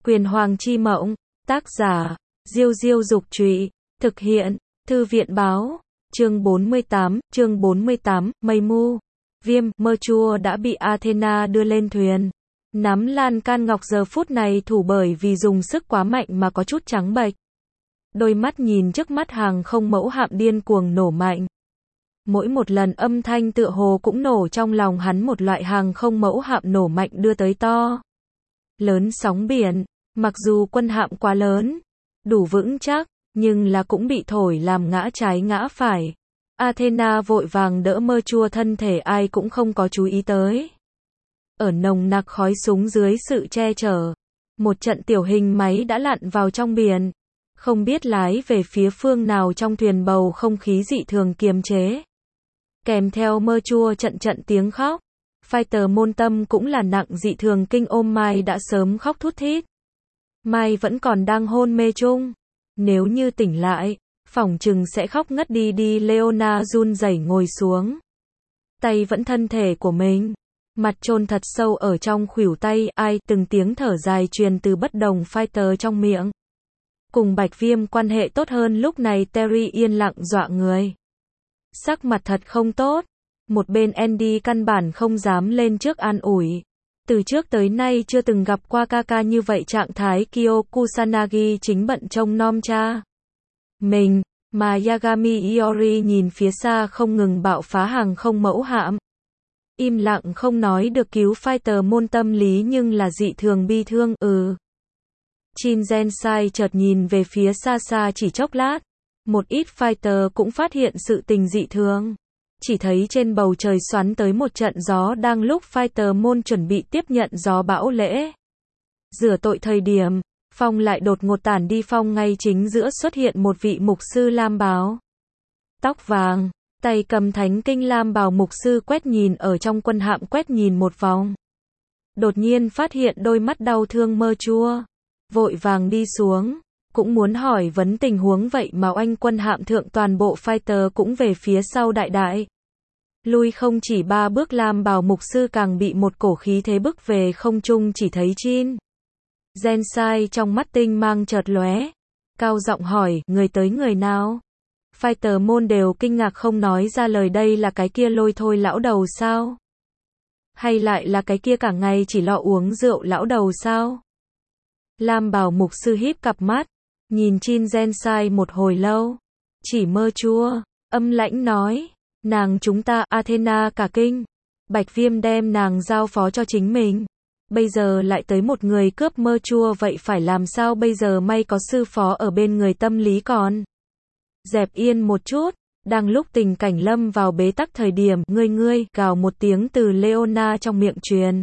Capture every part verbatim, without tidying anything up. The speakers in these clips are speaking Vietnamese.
Quyền Hoàng chi mộng, tác giả, Diêu Diêu Dục Trụy, thực hiện, Thư viện Báo, chương bốn mươi tám, chương bốn mươi tám, mây mu. Viêm, mơ chua đã bị Athena đưa lên thuyền. Nắm lan can ngọc giờ phút này thủ bởi vì dùng sức quá mạnh mà có chút trắng bệch. Đôi mắt nhìn trước mắt hàng không mẫu hạm điên cuồng nổ mạnh. Mỗi một lần âm thanh tựa hồ cũng nổ trong lòng hắn một loại hàng không mẫu hạm nổ mạnh đưa tới to lớn sóng biển. Mặc dù quân hạm quá lớn, đủ vững chắc, nhưng là cũng bị thổi làm ngã trái ngã phải. Athena vội vàng đỡ mơ chua thân thể ai cũng không có chú ý tới. Ở nồng nặc khói súng dưới sự che chở, một trận tiểu hình máy đã lặn vào trong biển. Không biết lái về phía phương nào trong thuyền bầu không khí dị thường kiềm chế. Kèm theo mơ chua trận trận tiếng khóc. Fighter môn tâm cũng là nặng dị thường kinh ôm Mai đã sớm khóc thút thít. Mai vẫn còn đang hôn mê chung. Nếu như tỉnh lại, phỏng chừng sẽ khóc ngất đi đi. Leona run rẩy ngồi xuống. Tay vẫn thân thể của mình. Mặt chôn thật sâu ở trong khuỷu tay. Ai từng tiếng thở dài truyền từ bất đồng Fighter trong miệng. Cùng Bạch Viêm quan hệ tốt hơn lúc này Terry yên lặng dọa người. Sắc mặt thật không tốt. Một bên Andy căn bản không dám lên trước an ủi. Từ trước tới nay chưa từng gặp qua Kaka như vậy trạng thái. Kyo Kusanagi chính bận trông nom cha mình, mà Yagami Iori nhìn phía xa không ngừng bạo phá hàng không mẫu hạm. Im lặng không nói được cứu Fighter môn tâm lý nhưng là dị thường bi thương. Ừ. Shin Gensai chợt nhìn về phía xa xa chỉ chốc lát. Một ít Fighter cũng phát hiện sự tình dị thường. Chỉ thấy trên bầu trời xoắn tới một trận gió đang lúc Fighter môn chuẩn bị tiếp nhận gió bão lễ rửa tội thời điểm, phong lại đột ngột tản đi. Phong ngay chính giữa xuất hiện một vị mục sư lam bào. Tóc vàng, tay cầm thánh kinh lam bào mục sư quét nhìn ở trong quân hạm quét nhìn một vòng. Đột nhiên phát hiện đôi mắt đau thương mơ chua. Vội vàng đi xuống, cũng muốn hỏi vấn tình huống vậy mà oanh quân hạm thượng toàn bộ Fighter cũng về phía sau đại đại. Lui không chỉ ba bước lam bào mục sư càng bị một cổ khí thế bức về không trung. Chỉ thấy Shin Gensai trong mắt tinh mang chợt lóe. Cao giọng hỏi, người tới người nào? Fighter môn đều kinh ngạc không nói ra lời. Đây là cái kia lôi thôi lão đầu sao? Hay lại là cái kia cả ngày chỉ lo uống rượu lão đầu sao? Lam bào mục sư híp cặp mắt, nhìn Shin Gensai một hồi lâu. Chỉ mơ chua, âm lãnh nói, nàng chúng ta. Athena cả kinh. Bạch Viêm đem nàng giao phó cho chính mình. Bây giờ lại tới một người cướp mơ chua, vậy phải làm sao bây giờ? May có sư phó ở bên người, tâm lý còn dẹp yên một chút. Đang lúc tình cảnh lâm vào bế tắc thời điểm, ngươi ngươi, gào một tiếng từ Leona trong miệng truyền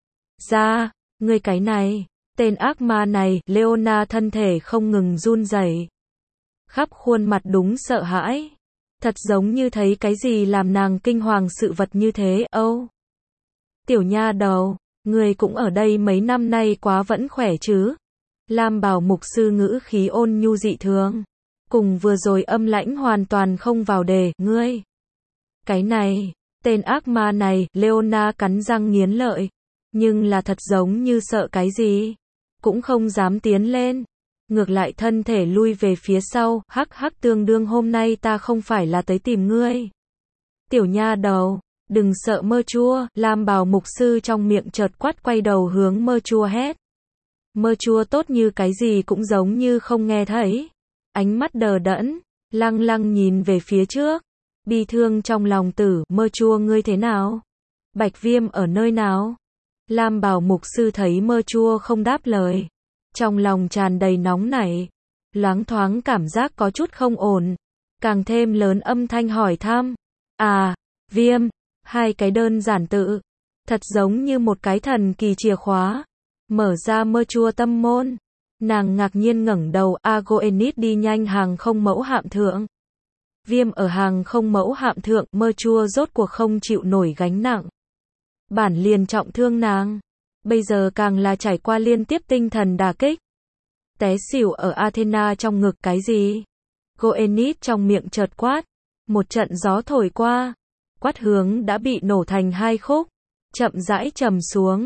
ra, ngươi cái này, tên ác ma này. Leona thân thể không ngừng run rẩy, khắp khuôn mặt đúng sợ hãi, thật giống như thấy cái gì làm nàng kinh hoàng sự vật như thế. Âu, tiểu nha đầu, ngươi cũng ở đây mấy năm nay quá vẫn khỏe chứ? Lam bào mục sư ngữ khí ôn nhu dị thường, cùng vừa rồi âm lãnh hoàn toàn không vào đề. Ngươi, cái này, tên ác ma này. Leona cắn răng nghiến lợi, nhưng là thật giống như sợ cái gì, cũng không dám tiến lên, ngược lại thân thể lui về phía sau. Hắc hắc, tương đương hôm nay ta không phải là tới tìm ngươi, tiểu nha đầu, đừng sợ mơ chua. Lam bào mục sư trong miệng chợt quát, quay đầu hướng mơ chua hét. Mơ chua tốt như cái gì cũng giống như không nghe thấy, ánh mắt đờ đẫn, lăng lăng nhìn về phía trước, bi thương trong lòng tử. Mơ chua, ngươi thế nào? Bạch Viêm ở nơi nào? Lam bào mục sư thấy mơ chua không đáp lời, trong lòng tràn đầy nóng nảy, loáng thoáng cảm giác có chút không ổn, càng thêm lớn âm thanh hỏi thăm. À, Viêm, hai cái đơn giản tự, thật giống như một cái thần kỳ chìa khóa, mở ra mơ chua tâm môn. Nàng ngạc nhiên ngẩng đầu. Agoenit đi nhanh hàng không mẫu hạm thượng. Viêm ở hàng không mẫu hạm thượng. Mơ chua rốt cuộc không chịu nổi gánh nặng, bản liền trọng thương nàng, bây giờ càng là trải qua liên tiếp tinh thần đả kích, té xỉu ở Athena trong ngực. Cái gì? Goenit trong miệng chợt quát. Một trận gió thổi qua, quát hướng đã bị nổ thành hai khúc, chậm rãi trầm xuống.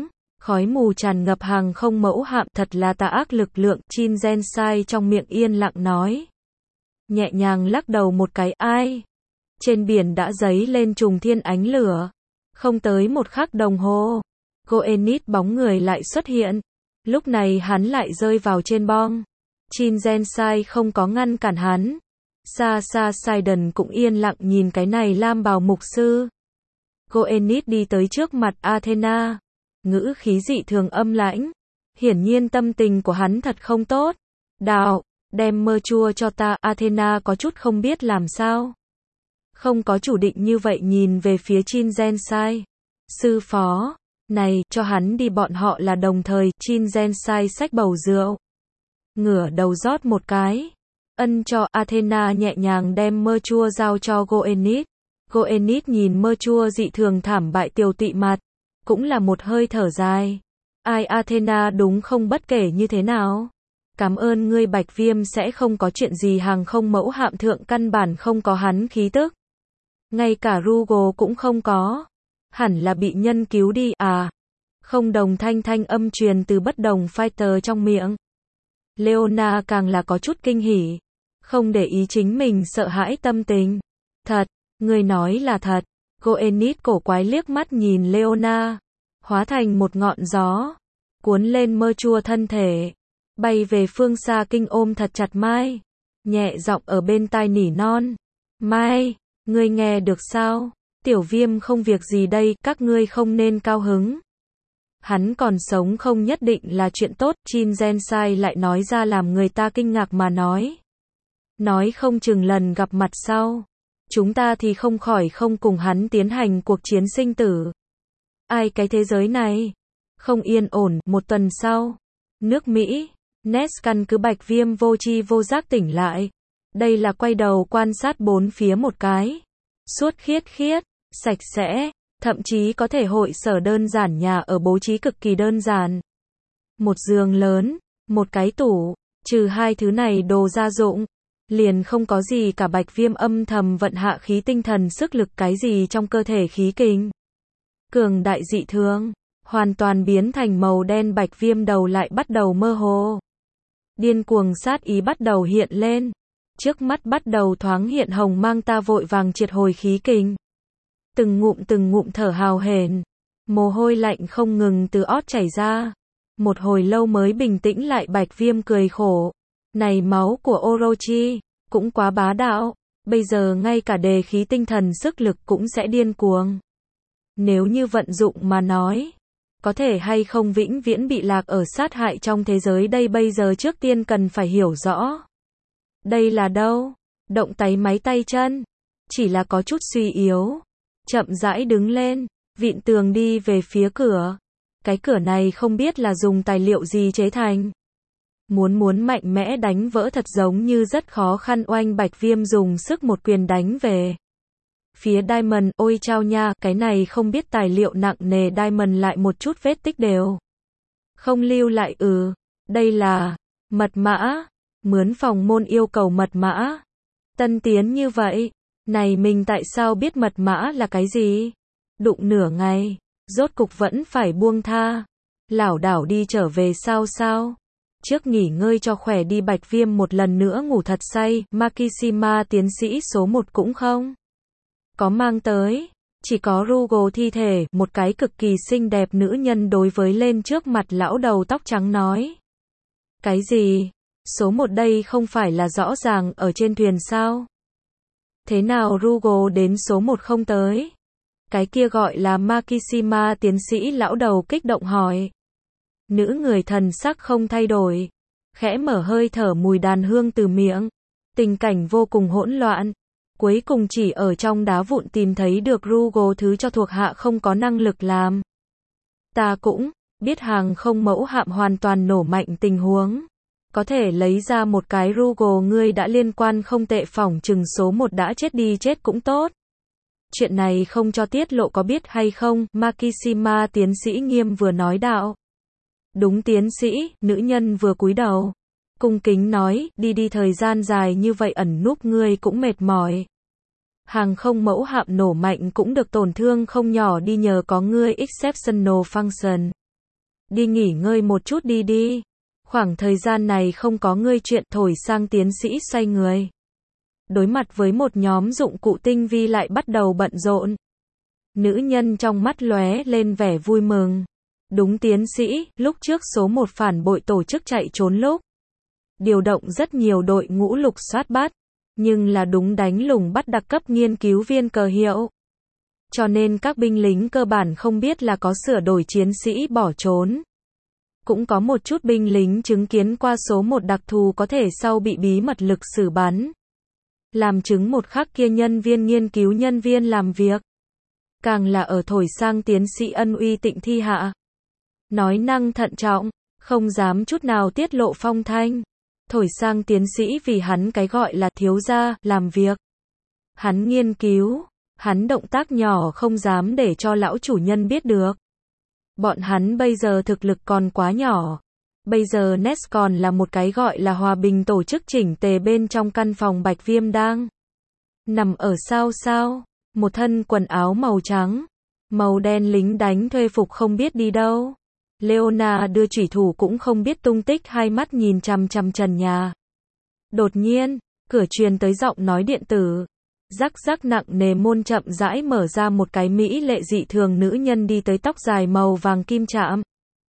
Khói mù tràn ngập hàng không mẫu hạm, thật là tà ác lực lượng, Chin Gensai trong miệng yên lặng nói. Nhẹ nhàng lắc đầu một cái, ai? Trên biển đã dấy lên trùng thiên ánh lửa. Không tới một khắc đồng hồ, Goenit bóng người lại xuất hiện. Lúc này hắn lại rơi vào trên bong. Chin Gensai không có ngăn cản hắn. Xa xa Sidon cũng yên lặng nhìn cái này lam bào mục sư. Goenit đi tới trước mặt Athena. Ngữ khí dị thường âm lãnh. Hiển nhiên tâm tình của hắn thật không tốt. Đạo, đem mơ chua cho ta. Athena có chút không biết làm sao. Không có chủ định như vậy nhìn về phía Chin Gensai. Sư phó, này, cho hắn đi, bọn họ là đồng thời. Chin Gensai xách bầu rượu. Ngửa đầu rót một cái. Ân cho. Athena nhẹ nhàng đem mơ chua giao cho Goenit. Goenit nhìn mơ chua dị thường thảm bại tiều tụy mặt. Cũng là một hơi thở dài. Ai Athena đúng không, bất kể như thế nào. Cảm ơn ngươi, Bạch Viêm sẽ không có chuyện gì, hàng không mẫu hạm thượng căn bản không có hắn khí tức. Ngay cả Rugo cũng không có. Hẳn là bị nhân cứu đi à. Không đồng thanh thanh âm truyền từ bất đồng fighter trong miệng. Leona càng là có chút kinh hỉ. Không để ý chính mình sợ hãi tâm tình. Thật, ngươi nói là thật. Goenit cổ quái liếc mắt nhìn Leona. Hóa thành một ngọn gió. Cuốn lên mơ chua thân thể. Bay về phương xa, kinh ôm thật chặt Mai. Nhẹ giọng ở bên tai nỉ non. Mai, ngươi nghe được sao? Tiểu Viêm không việc gì đây, các ngươi không nên cao hứng. Hắn còn sống không nhất định là chuyện tốt. Chin Gensai lại nói ra làm người ta kinh ngạc mà nói. Nói không chừng lần gặp mặt sau, chúng ta thì không khỏi không cùng hắn tiến hành cuộc chiến sinh tử. Ai, cái thế giới này không yên ổn. Một tuần sau, nước Mỹ, Ness căn cứ Bạch Viêm vô tri vô giác tỉnh lại. Đây là quay đầu quan sát bốn phía một cái. Suốt khiết khiết, sạch sẽ, thậm chí có thể hội sở đơn giản, nhà ở bố trí cực kỳ đơn giản. Một giường lớn, một cái tủ, trừ hai thứ này đồ gia dụng, liền không có gì cả. Bạch Viêm âm thầm vận hạ khí tinh thần sức lực, cái gì trong cơ thể khí kình cường đại dị thường, hoàn toàn biến thành màu đen. Bạch Viêm đầu lại bắt đầu mơ hồ. Điên cuồng sát ý bắt đầu hiện lên. Trước mắt bắt đầu thoáng hiện hồng mang, ta vội vàng triệt hồi khí kình. Từng ngụm từng ngụm thở hào hển. Mồ hôi lạnh không ngừng từ ót chảy ra. Một hồi lâu mới bình tĩnh lại. Bạch Viêm cười khổ. Này máu của Orochi cũng quá bá đạo. Bây giờ ngay cả đề khí tinh thần sức lực cũng sẽ điên cuồng. Nếu như vận dụng mà nói, có thể hay không vĩnh viễn bị lạc ở sát hại trong thế giới đây. Bây giờ trước tiên cần phải hiểu rõ. Đây là đâu? Động tay máy tay chân. Chỉ là có chút suy yếu. Chậm rãi đứng lên. Vịn tường đi về phía cửa. Cái cửa này không biết là dùng tài liệu gì chế thành. Muốn muốn mạnh mẽ đánh vỡ thật giống như rất khó khăn. Oanh, Bạch Viêm dùng sức một quyền đánh về phía Diamond. Ôi chao nha, cái này không biết tài liệu nặng nề. Diamond lại một chút vết tích đều không lưu lại. Ừ, đây là mật mã. Mướn phòng môn yêu cầu mật mã. Tân tiến như vậy, này mình tại sao biết mật mã là cái gì? Đụng nửa ngày, rốt cục vẫn phải buông tha. Lảo đảo đi trở về sao sao? Trước nghỉ ngơi cho khỏe đi. Bạch Viêm một lần nữa ngủ thật say. Makishima tiến sĩ số một cũng không có mang tới. Chỉ có Rugo thi thể. Một cái cực kỳ xinh đẹp nữ nhân đối với lên trước mặt lão đầu tóc trắng nói. Cái gì? Số một đây không phải là rõ ràng ở trên thuyền sao? Thế nào Rugo đến số một không tới? Cái kia gọi là Makishima tiến sĩ, lão đầu kích động hỏi. Nữ người thần sắc không thay đổi. Khẽ mở hơi thở mùi đàn hương từ miệng. Tình cảnh vô cùng hỗn loạn. Cuối cùng chỉ ở trong đá vụn tìm thấy được Rugo thứ cho thuộc hạ không có năng lực làm. Ta cũng biết hàng không mẫu hạm hoàn toàn nổ mạnh tình huống. Có thể lấy ra một cái Rugo ngươi đã liên quan không tệ, phỏng chừng số một đã chết đi, chết cũng tốt. Chuyện này không cho tiết lộ có biết hay không? Makishima tiến sĩ nghiêm vừa nói đạo. Đúng tiến sĩ, nữ nhân vừa cúi đầu. Cung kính nói, đi đi, thời gian dài như vậy ẩn núp ngươi cũng mệt mỏi. Hàng không mẫu hạm nổ mạnh cũng được tổn thương không nhỏ đi nhờ có ngươi exceptional function. Đi nghỉ ngơi một chút đi đi. Khoảng thời gian này không có ngươi chuyện, thổi sang tiến sĩ xoay người. Đối mặt với một nhóm dụng cụ tinh vi lại bắt đầu bận rộn. Nữ nhân trong mắt lóe lên vẻ vui mừng. Đúng tiến sĩ, lúc trước số một phản bội tổ chức chạy trốn lúc. Điều động rất nhiều đội ngũ lục soát bắt. Nhưng là đúng đánh lùng bắt đặc cấp nghiên cứu viên cờ hiệu. Cho nên các binh lính cơ bản không biết là có sửa đổi chiến sĩ bỏ trốn. Cũng có một chút binh lính chứng kiến qua số một đặc thù có thể sau bị bí mật lực xử bắn. Làm chứng một khắc kia nhân viên nghiên cứu nhân viên làm việc. Càng là ở thổi sang tiến sĩ ân uy tịnh thi hạ. Nói năng thận trọng, không dám chút nào tiết lộ phong thanh. Thổi sang tiến sĩ vì hắn cái gọi là thiếu gia, làm việc. Hắn nghiên cứu, hắn động tác nhỏ không dám để cho lão chủ nhân biết được. Bọn hắn bây giờ thực lực còn quá nhỏ. Bây giờ Ness còn là một cái gọi là hòa bình tổ chức chỉnh tề bên trong căn phòng Bạch Viêm đang nằm ở sao sao, một thân quần áo màu trắng, màu đen lính đánh thuê phục không biết đi đâu. Leona đưa chủy thủ cũng không biết tung tích, hai mắt nhìn chằm chằm trần nhà. Đột nhiên, cửa truyền tới giọng nói điện tử. Rắc rắc nặng nề môn chậm rãi mở ra, một cái mỹ lệ dị thường nữ nhân đi tới, tóc dài màu vàng kim chạm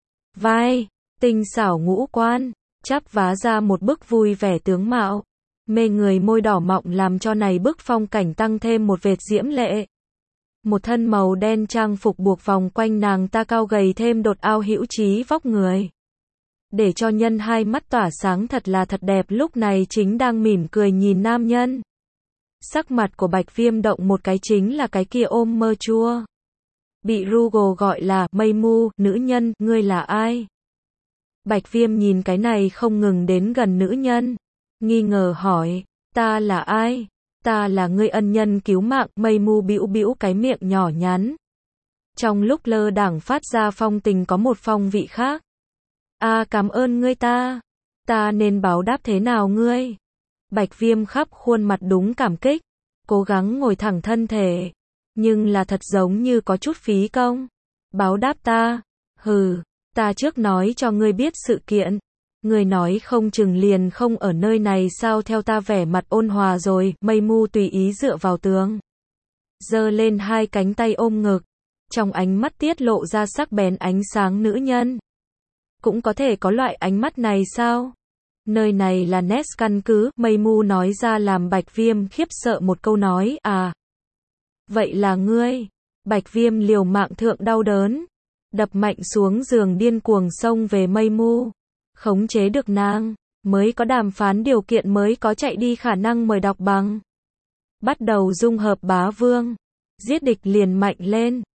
vai, tinh xảo ngũ quan, chắp vá ra một bức vui vẻ tướng mạo. Mê người môi đỏ mọng làm cho này bức phong cảnh tăng thêm một vệt diễm lệ. Một thân màu đen trang phục buộc vòng quanh nàng ta cao gầy thêm đột ao hữu trí vóc người. Để cho nhân hai mắt tỏa sáng, thật là thật đẹp, lúc này chính đang mỉm cười nhìn nam nhân. Sắc mặt của Bạch Viêm động một cái, chính là cái kia ôm mơ chua. Bị Rugal gọi là mây mu, nữ nhân, ngươi là ai? Bạch Viêm nhìn cái này không ngừng đến gần nữ nhân. Nghi ngờ hỏi, ta là ai? Ta là ngươi ân nhân cứu mạng. Mây mu bĩu bĩu cái miệng nhỏ nhắn. Trong lúc lơ đãng phát ra phong tình có một phong vị khác. A à, cảm ơn ngươi ta. Ta nên báo đáp thế nào ngươi? Bạch Viêm khắp khuôn mặt đúng cảm kích. Cố gắng ngồi thẳng thân thể. Nhưng là thật giống như có chút phí công. Báo đáp ta? Hừ, ta trước nói cho ngươi biết sự kiện. Ngươi nói không chừng liền không ở nơi này sao? Theo ta vẻ mặt ôn hòa rồi. Mây mu tùy ý dựa vào tường. Giơ lên hai cánh tay ôm ngực. Trong ánh mắt tiết lộ ra sắc bén ánh sáng. Nữ nhân cũng có thể có loại ánh mắt này sao? Nơi này là Ness căn cứ. Mây mu nói ra làm Bạch Viêm khiếp sợ một câu nói. À, vậy là ngươi. Bạch Viêm liều mạng thượng đau đớn, đập mạnh xuống giường, điên cuồng xông về mây mu. Khống chế được nàng, mới có đàm phán điều kiện, mới có chạy đi khả năng. Mời đọc bằng. Bắt đầu dung hợp bá vương. Giết địch liền mạnh lên.